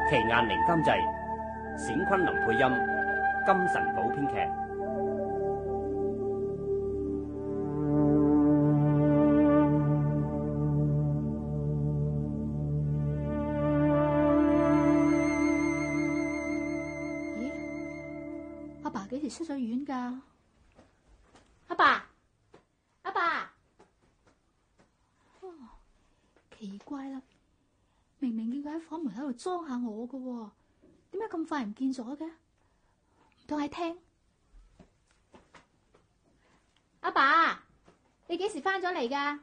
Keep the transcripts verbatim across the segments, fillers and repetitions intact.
奇雁翎監製，冼昆林配音，金神寶編劇。 咦？阿爸幾時出咗院㗎？阿爸，阿爸，哦，奇怪啦！明明見佢喺房門口度裝下我噶，點解咁快唔見咗嘅？唔通喺廳？阿爸，你幾時翻咗嚟噶？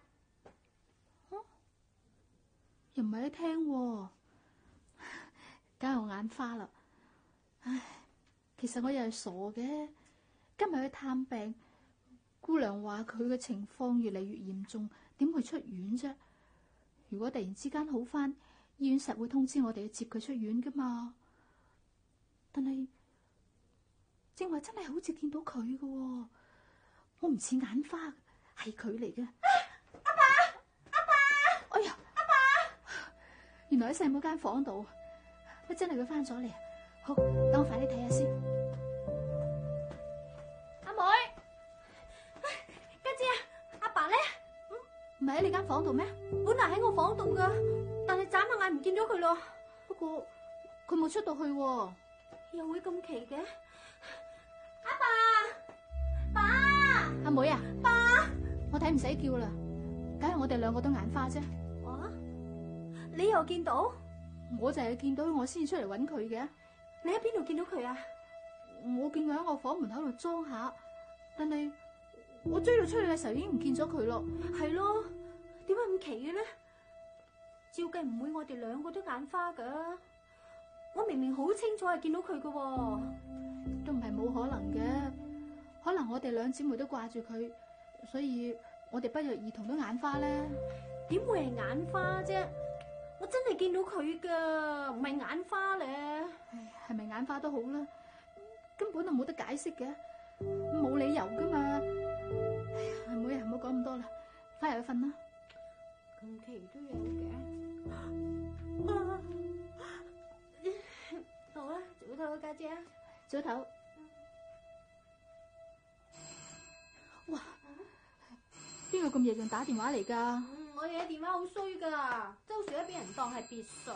又唔係喺廳，梗係我眼花啦！唉，其實我又係傻嘅。今日去探病，姑娘話佢嘅情況越嚟越嚴重，點會出院啫？如果突然之間好翻，醫院實會通知我哋去接佢出院噶嘛。但係正話真係好似見到佢噶，我唔似眼花，係佢嚟嘅。阿爸，阿爸，哎呀，阿爸，原來喺細妹間房度，乜真係佢翻咗嚟啊？好，等我快啲睇下先。阿妹，家姐啊，阿爸咧？唔係喺你間房度咩？本來喺我房度噶。但係眨下眼唔見咗佢咯。不過佢冇出到去喎，又會咁奇嘅？阿爸，爸，阿妹啊，爸，我睇唔使叫啦，梗係我哋兩個都眼花啫。啊？你又見到？我就係見到我先出嚟揾佢嘅。你喺邊度見到佢啊？我見佢喺我房門口度裝下，但係我追到出去嘅時候已經唔見咗佢咯。係咯？點解咁奇嘅咧？照計唔會我哋兩個都眼花噶，我明明好清楚係見到佢噶，都唔係冇可能嘅。可能我哋兩姊妹都掛住佢，所以我哋不約而同都眼花咧。點會係眼花啫？我真係見到佢噶，唔係眼花咧。唉，係咪眼花都好啦，根本就冇得解釋嘅，冇理由噶嘛。哎呀，阿妹啊，唔好講咁多啦，翻入去瞓啦。咁奇都有嘅。啊、好啦，早唞啊，家姐啊，早唞。哇，邊個咁夜仲打電話嚟噶？嗯，我哋嘅電話好衰噶，周時都俾人當係別墅。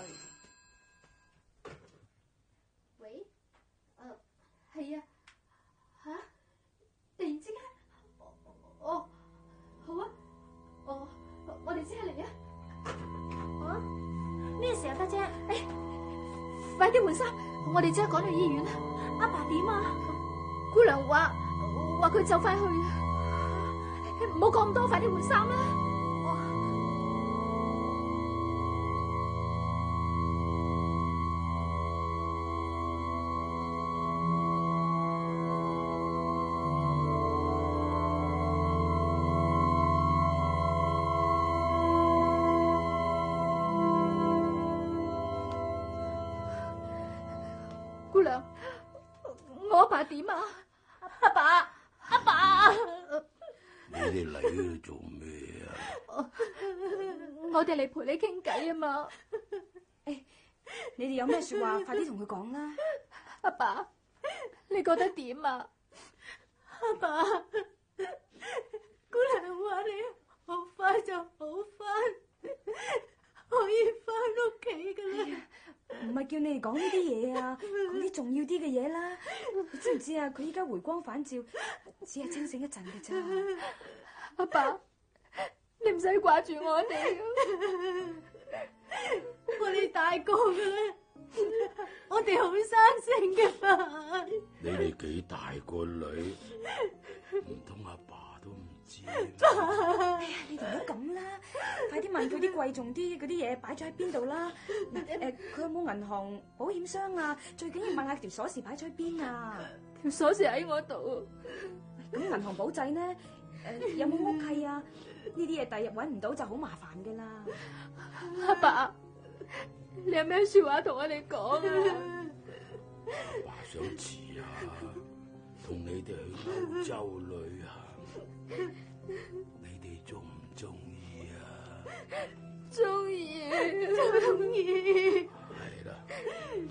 喂，誒、呃，係啊，吓、啊，突然之間，哦，好啊，哦，我哋即刻嚟啊！啊？咩事啊，家姐？誒、哎，快啲換衫，我哋即刻趕去醫院。阿爸點啊？姑娘話話佢就快去，唔好講咁多，快啲換衫啦。姑娘，我阿爸點啊？阿爸，阿爸， 你哋嚟呢度做咩啊？ 我哋嚟陪你傾偈啊嘛。 誒，你哋有咩說話，快啲同佢講啦。 阿爸，你覺得點啊？阿爸，姑娘話你好快就好翻，可以翻屋企噶啦。 唔係叫你哋講呢啲嘢啊，講啲重要啲嘅嘢啦。你知唔知啊？佢依家回光返照，只係清醒一陣嘅咋。 阿爸，你唔使掛住我哋，我哋大個嘅啦，我哋好生性嘅嘛。 你哋幾大個女，唔通阿爸都唔知？ 哎呀，你哋唔好咁啦，快啲問佢啲貴重啲嗰啲嘢擺咗喺邊度啦。誒，佢有冇銀行、保險箱啊？最緊要問下條鎖匙擺咗喺邊啊？ 條鎖匙喺我度。 咁銀行簿仔呢？誒，有冇屋契啊？呢啲嘢第日搵唔到就好麻煩噶啦。 阿爸，你有咩說話同我哋講啊？ 阿爸想遲下同你哋去歐洲旅行，你哋中唔中意啊？ 中意，中意。 係啦，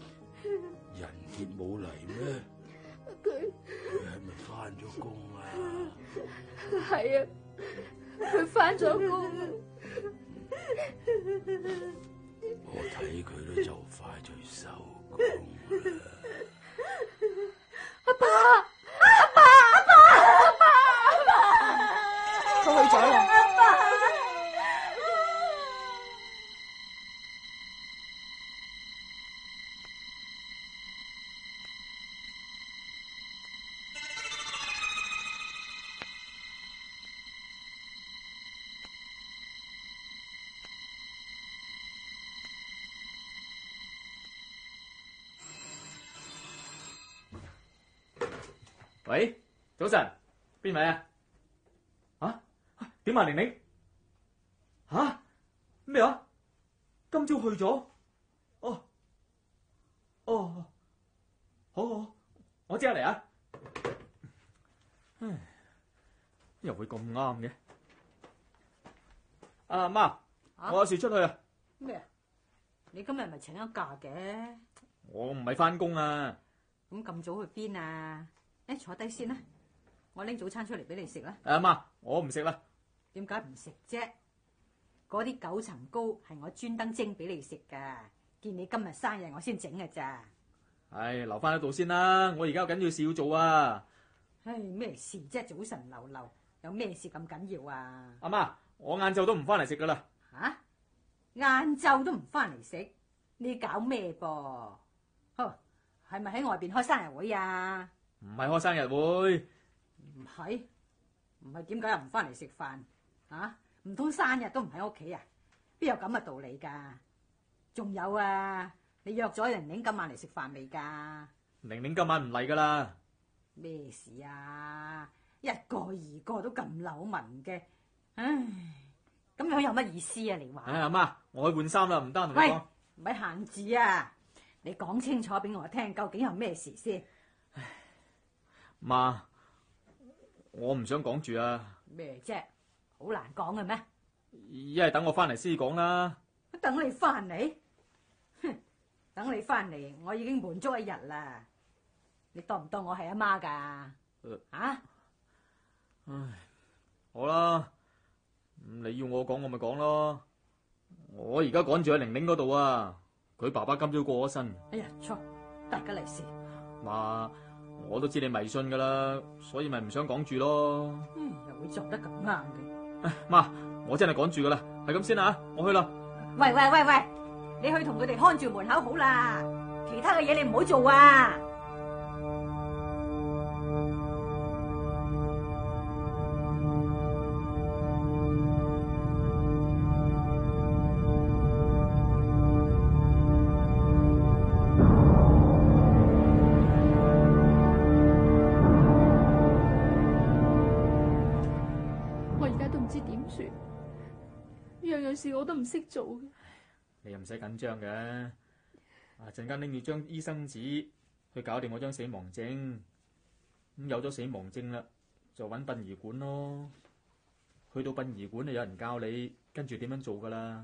啊，佢翻咗工。 我睇佢都就快就收工啦。 阿爸，阿爸，阿爸，阿爸，阿爸， 佢去咗啦。 阿爸。 喂，早晨，邊位啊？啊？點啊，玲玲？吓？咩話？今朝去咗？哦，哦，好好，我即刻嚟啊！唉，又會咁啱嘅？阿媽，我有事出去啊！ 咩啊？你今日咪請咗假嘅？ 我唔係翻工啊！ 咁咁早去邊啊？誒，坐低先啦，我拎早餐出嚟俾你食啦。 阿媽，我唔食啦。 點解唔食啫？嗰啲九層糕係我專登蒸俾你食噶，見你今日生日我先整㗎咋。 唉，留翻喺度先啦，我而家有緊要事要做啊。 唉，咩事啫？早晨流流，有咩事咁緊要啊？ 阿媽，我晏晝都唔翻嚟食噶啦。 吓？晏晝都唔翻嚟食，你搞咩噃？呵，係咪喺外邊開生日會啊？ 唔係開生日會。 唔係，唔係點解又唔翻嚟食飯？啊？唔通生日都唔喺屋企啊？邊有咁嘅道理噶？仲有啊，你約咗玲玲今晚嚟食飯未噶？ 玲玲今晚唔嚟噶啦。 咩事啊？一個二個都咁扭紋嘅，唉，咁樣有乜意思啊？你話？ 唉，阿媽，我去換衫啦，唔得同你喂， 講。 唔係閒字啊！你講清楚俾我聽，究竟有咩事先？ 媽，我唔想講住啊。 咩啫？好難講嘅咩？ 一係等我翻嚟先講啦。 等你翻嚟？哼！等你翻嚟，我已經滿足一日啦。你當唔當我係阿媽噶？ 呃啊？ 唉，好啦，你要我講我咪講咯。我而家趕住喺玲玲嗰度啊，佢爸爸今朝過咗身。 哎呀，錯，大吉利是。 媽，我都知你迷信噶啦，所以咪唔想講住咯。 嗯，又會做得咁啱嘅。 唉，媽，我真係趕住噶啦，係咁先啦，我去啦。 喂喂喂喂，你去同佢哋看住門口好啦，其他嘅嘢你唔好做啊！ 事我都唔識做嘅。 你又唔使緊張嘅，啊陣間拎住張醫生紙去搞掂我張死亡證，咁有咗死亡證啦，就揾殯儀館咯。去到殯儀館就有人教你跟住點樣做噶啦。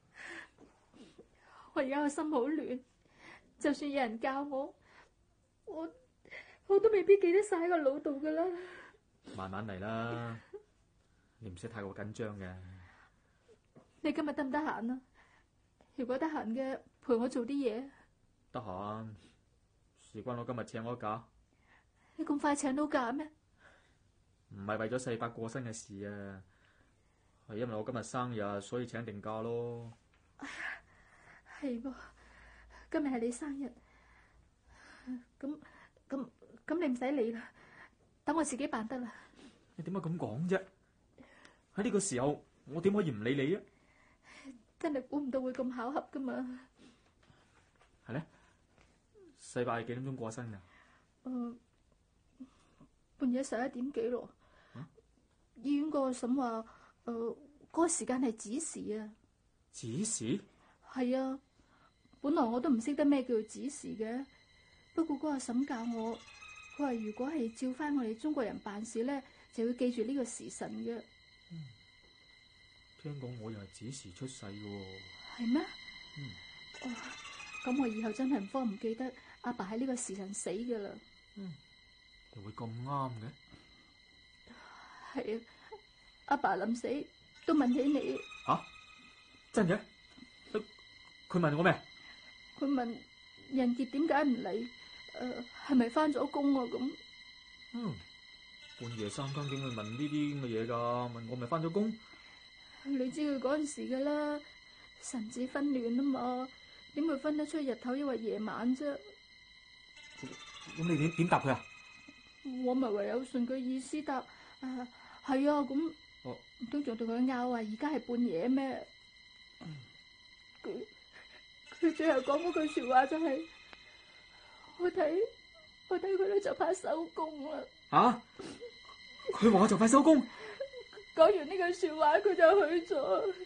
我而家個心好亂，就算有人教我，我我都未必記得晒喺個腦度噶啦。 慢慢嚟啦，你唔使太過緊張嘅。 你今日得唔得閒啊？如果得閒嘅，陪我做啲嘢。 得閒，事關我今日請我假。 你咁快請到假咩？ 唔係為咗世伯過身嘅事啊，係因為我今日生日，所以請定假咯。 哎呀，係噃，今日係你生日，咁咁咁你唔使理啦，等我自己辦得啦。 你點解咁講啫？喺呢個時候，我點可以唔理你啊？ 真係估唔到會咁巧合噶嘛。 係咧，世伯係幾點鐘過身噶？ 嗯、呃，半夜十一點幾咯。 啊、 醫院個嬸話，誒、呃，嗰、那個時間係子時啊。 子時？係啊，本來我都唔識得咩叫做子時嘅，不過嗰個嬸教我，佢話如果係照翻我哋中國人辦事咧，就要記住呢個時辰嘅。 嗯，聽講我又係子時出世嘅。 係咩？ 嗯。 哦，咁我以後真係唔方唔記得阿爸喺呢個時辰死噶啦。 嗯，又會咁啱嘅？ 係啊， 阿爸臨死都問起你。 吓？真嘅？佢問我咩？ 佢問人傑點解唔嚟？誒，係咪翻咗工啊？咁嗯，半夜三更點會問呢啲咁嘅嘢噶？問我咪翻咗工？ 你知佢嗰陣時噶啦，神志紛亂啊嘛，點會分得出日頭抑或夜晚啫？ 咁你點點答佢啊？ 我咪唯有順佢意思答。誒，係啊，咁唔通仲同佢拗啊？而家係半夜咩？佢佢最後講嗰句說話就係、是，我睇我睇佢都就快收工啦。 吓？佢話我就快收工。 講完呢句說話，佢就去咗。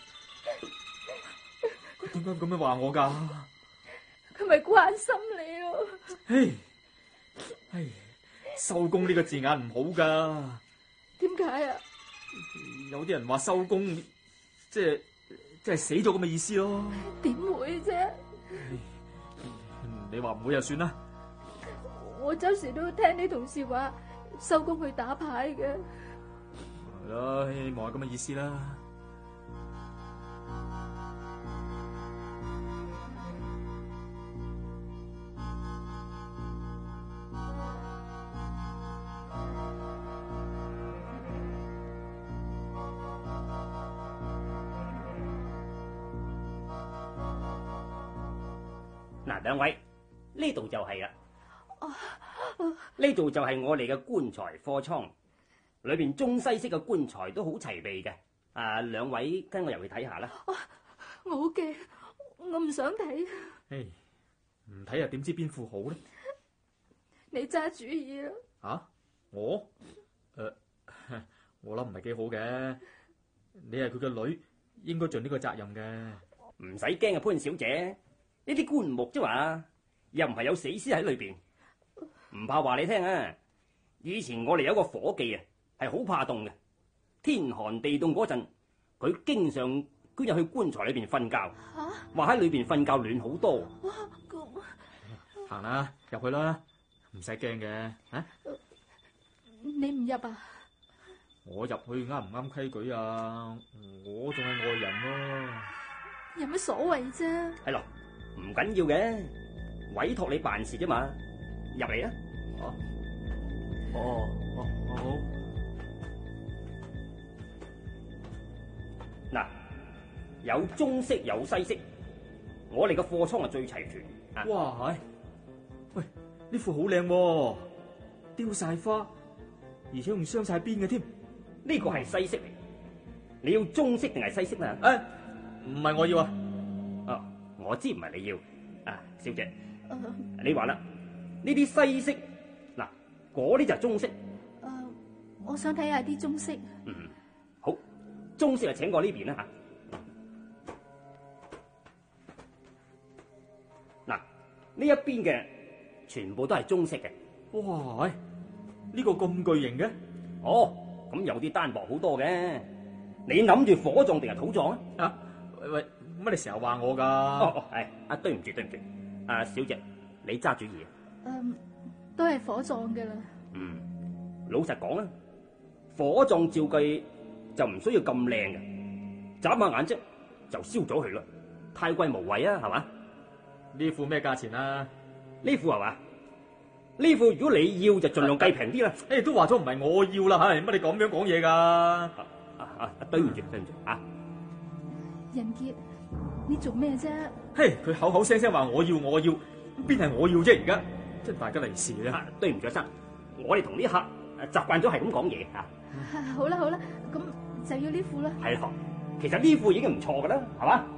佢點解咁樣話我噶？ 佢咪關心你咯。 唉唉，收工呢個字眼唔好噶。 點解啊？ 有啲人話收工，即係即係死咗咁嘅意思咯。 點會啫？ 你話唔會就算啦。 我周時都聽啲同事話收工去打牌嘅。 係啦，希望係咁嘅意思啦。 嗱，兩位呢度就係啦，呢度就係我哋嘅棺材貨倉，裏邊中西式嘅棺材都好齊備嘅。啊，兩位跟我入去睇下啦。 我好驚，我唔想睇。 唉，唔睇又點知邊副好咧？ 你揸主意啦。 啊，我？誒、呃，我諗唔係幾好嘅。你係佢嘅女，應該盡呢個責任嘅。 唔使驚啊，潘小姐。呢啲棺木啫嘛，又唔係有死屍喺裏邊，唔怕話你聽啊！以前我哋有個伙計啊，係好怕凍嘅，天寒地凍嗰陣，佢經常居入去棺材裏邊瞓覺，話喺裏邊瞓覺暖好多。 行啦，入去啦，唔使驚嘅。啊， 你唔入啊？ 我入去啱唔啱規矩啊？我仲係外人咯。 有乜所謂啫？ 係咯。唔緊要嘅，委託你辦事啫嘛，入嚟啊！ 哦，哦，哦，好。 嗱，有中式有西式，我哋嘅貨倉係最齊全。啊、 哇，喂，呢副好靚喎，雕晒花，而且仲鑲晒邊嘅添。 呢個係西式嚟，你要中式定係西式啊？ 誒，唔係我要啊。 哦。我知唔係你要啊，小姐， 呃、 你話啦，呢啲西式嗱，嗰啲就係中式。誒、 呃，我想睇下啲中式。 嗯，好，中式就請過呢邊啦吓。嗱，呢一邊嘅全部都係中式嘅。 哇，呢個咁巨型嘅？ 哦，咁有啲單薄好多嘅。你諗住火葬定係土葬啊？ 啊，喂喂。乜你成日話我噶？ 哦哦，係啊，對唔住對唔住，啊小姐，你揸主意啊？ 嗯，都係火葬嘅啦。 嗯，老實講啊，火葬照計就唔需要咁靚嘅，眨下眼啫就燒咗佢啦，太貴無謂啊，係嘛？ 呢副咩價錢啊？ 呢副係嘛？呢副如果你要就盡量計平啲啦。 誒，都話咗唔係我要啦，吓，乜你咁樣講嘢噶？ 啊啊，對唔住對唔住啊！ 人傑。你做咩啫？ 嘿，佢口口聲聲話我要我要，邊係我要啫？而家真係大吉利是啊！ 對唔住阿生，我哋同啲客習慣咗係咁講嘢吓。 好啦好啦，咁就要呢副啦。 係咯，其實呢副已經唔錯噶啦，係嘛？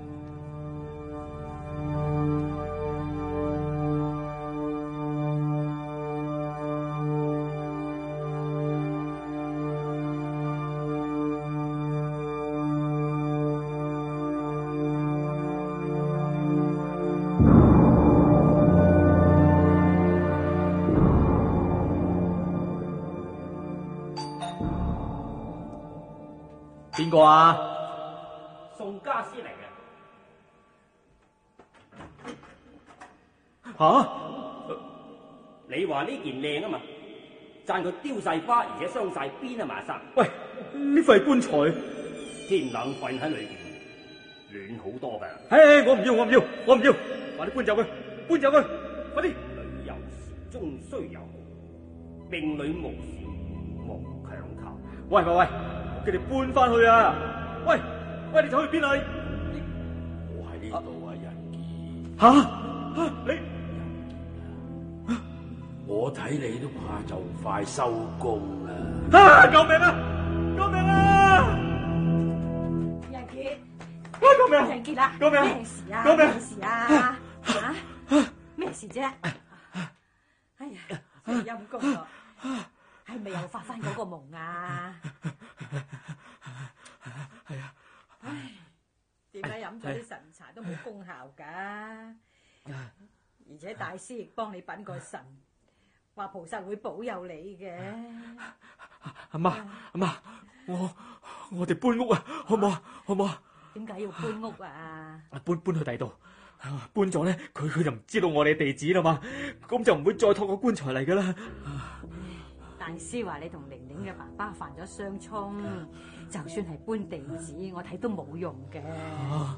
邊個啊？ 宋家師嚟嘅。 吓、啊？ 你話呢件靚啊嘛，讚佢雕晒花，而且鑲晒邊啊嘛，阿生。 喂， 呢塊棺材， 天冷瞓喺裏邊，暖好多㗎。 唉，我唔要，我唔要，我唔要，快啲搬走佢，搬走佢，快啲！ 女有時終須有，命裏無時無強求。 喂喂喂，佢哋搬翻去啊！喂喂，你走去邊啊？ 我喺呢度啊，仁傑。 吓吓你！ 我睇你都怕就快收工啦！ 啊！救命啊！救命啊！ 仁傑， 喂，救命！ 仁傑啦， 救命！ 咩事啊？ 救命！ 咩事啊？吓？咩事啫？哎呀，真係陰公咯，係咪又發翻嗰個夢啊？ 係啊！ 唉，點解飲咗啲神茶都冇功效噶？而且大師亦幫你稟個神。話菩薩會保佑你嘅。 阿媽，阿媽，我我哋搬屋啊，好唔好啊？好唔好啊？ 點解要搬屋啊？ 搬搬去第度，搬咗咧，佢佢就唔知道我哋地址啦嘛，咁就唔會再托個棺材嚟噶啦。 大師話你同玲玲嘅爸爸犯咗相衝，就算係搬地址，我睇都冇用嘅。啊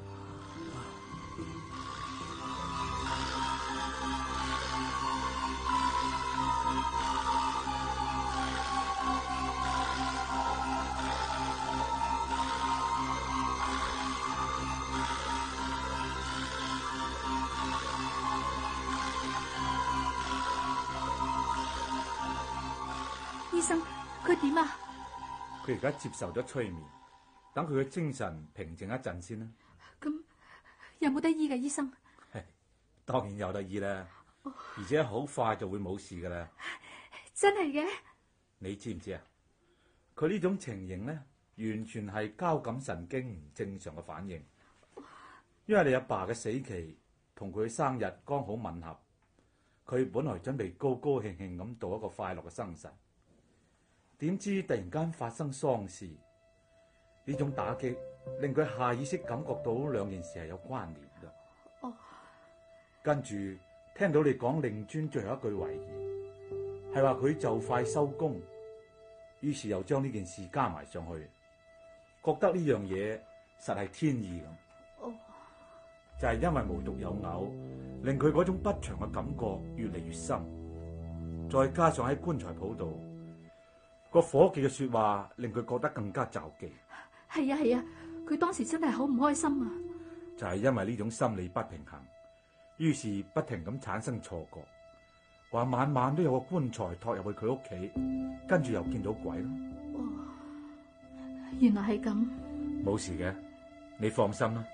醫生，佢點啊？ 佢而家接受咗催眠，等佢嘅精神平靜一陣先啦。 咁有冇得醫嘅？醫生？ 當然有得醫啦，哦、而且好快就會冇事噶啦。 真係嘅？ 你知唔知啊？佢呢種情形咧，完全係交感神經唔正常嘅反應。因為你阿爸嘅死期同佢生日剛好吻合，佢本來準備高高興興咁度一個快樂嘅生辰。點知突然間發生喪事，呢種打擊令佢下意識感覺到兩件事係有關聯嘅。 哦， 跟住聽到你講令尊最後一句遺言，係話佢就快收工，於是又將呢件事加埋上去，覺得呢樣嘢實係天意咁。 哦， 就係因為無獨有偶，令佢嗰種不祥嘅感覺越嚟越深，再加上喺棺材鋪度。個伙計嘅說話令佢覺得更加着急。 係啊係啊，佢當時真係好唔開心啊！ 就係因為呢種心理不平衡，於是不停咁產生錯覺，話晚晚都有個棺材托入去佢屋企，跟住又見到鬼咯。 哦，原來係咁。 冇事嘅，你放心啦。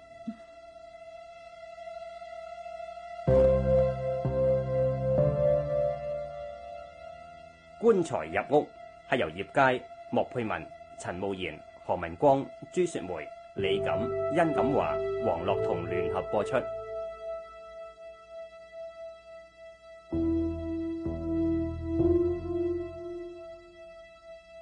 棺材入屋係由葉佳、莫佩文、陳慕賢、何文光、朱雪梅、李錦、殷錦華、黃樂彤聯合播出。